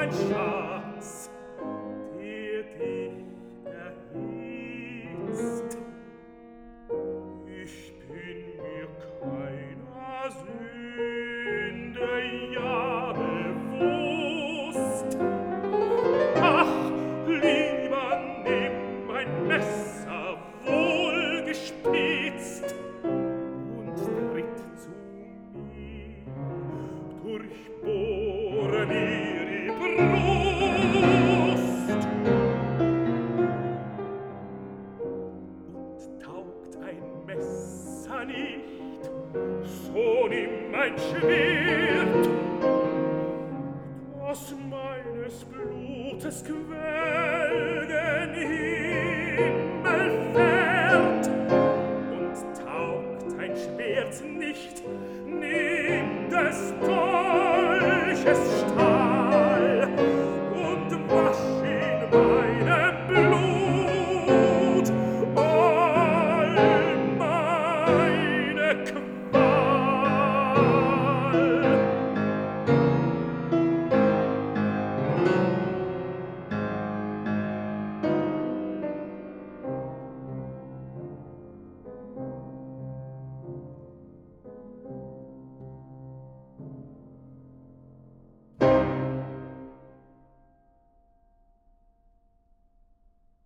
mein Schatz, der dich erhitzt. Ich bin mir keiner Sünde ja bewusst. Ach, lieber nimm mein Messer wohl gespitzt und tritt zu mir, durchbohre mir die Brust. Und taugt ein Messer nicht, so nimm mein Schwert, das meines Blutes Quell gen Himmel fährt. Und taugt ein Schwert nicht, nimm des Dolches Stahl.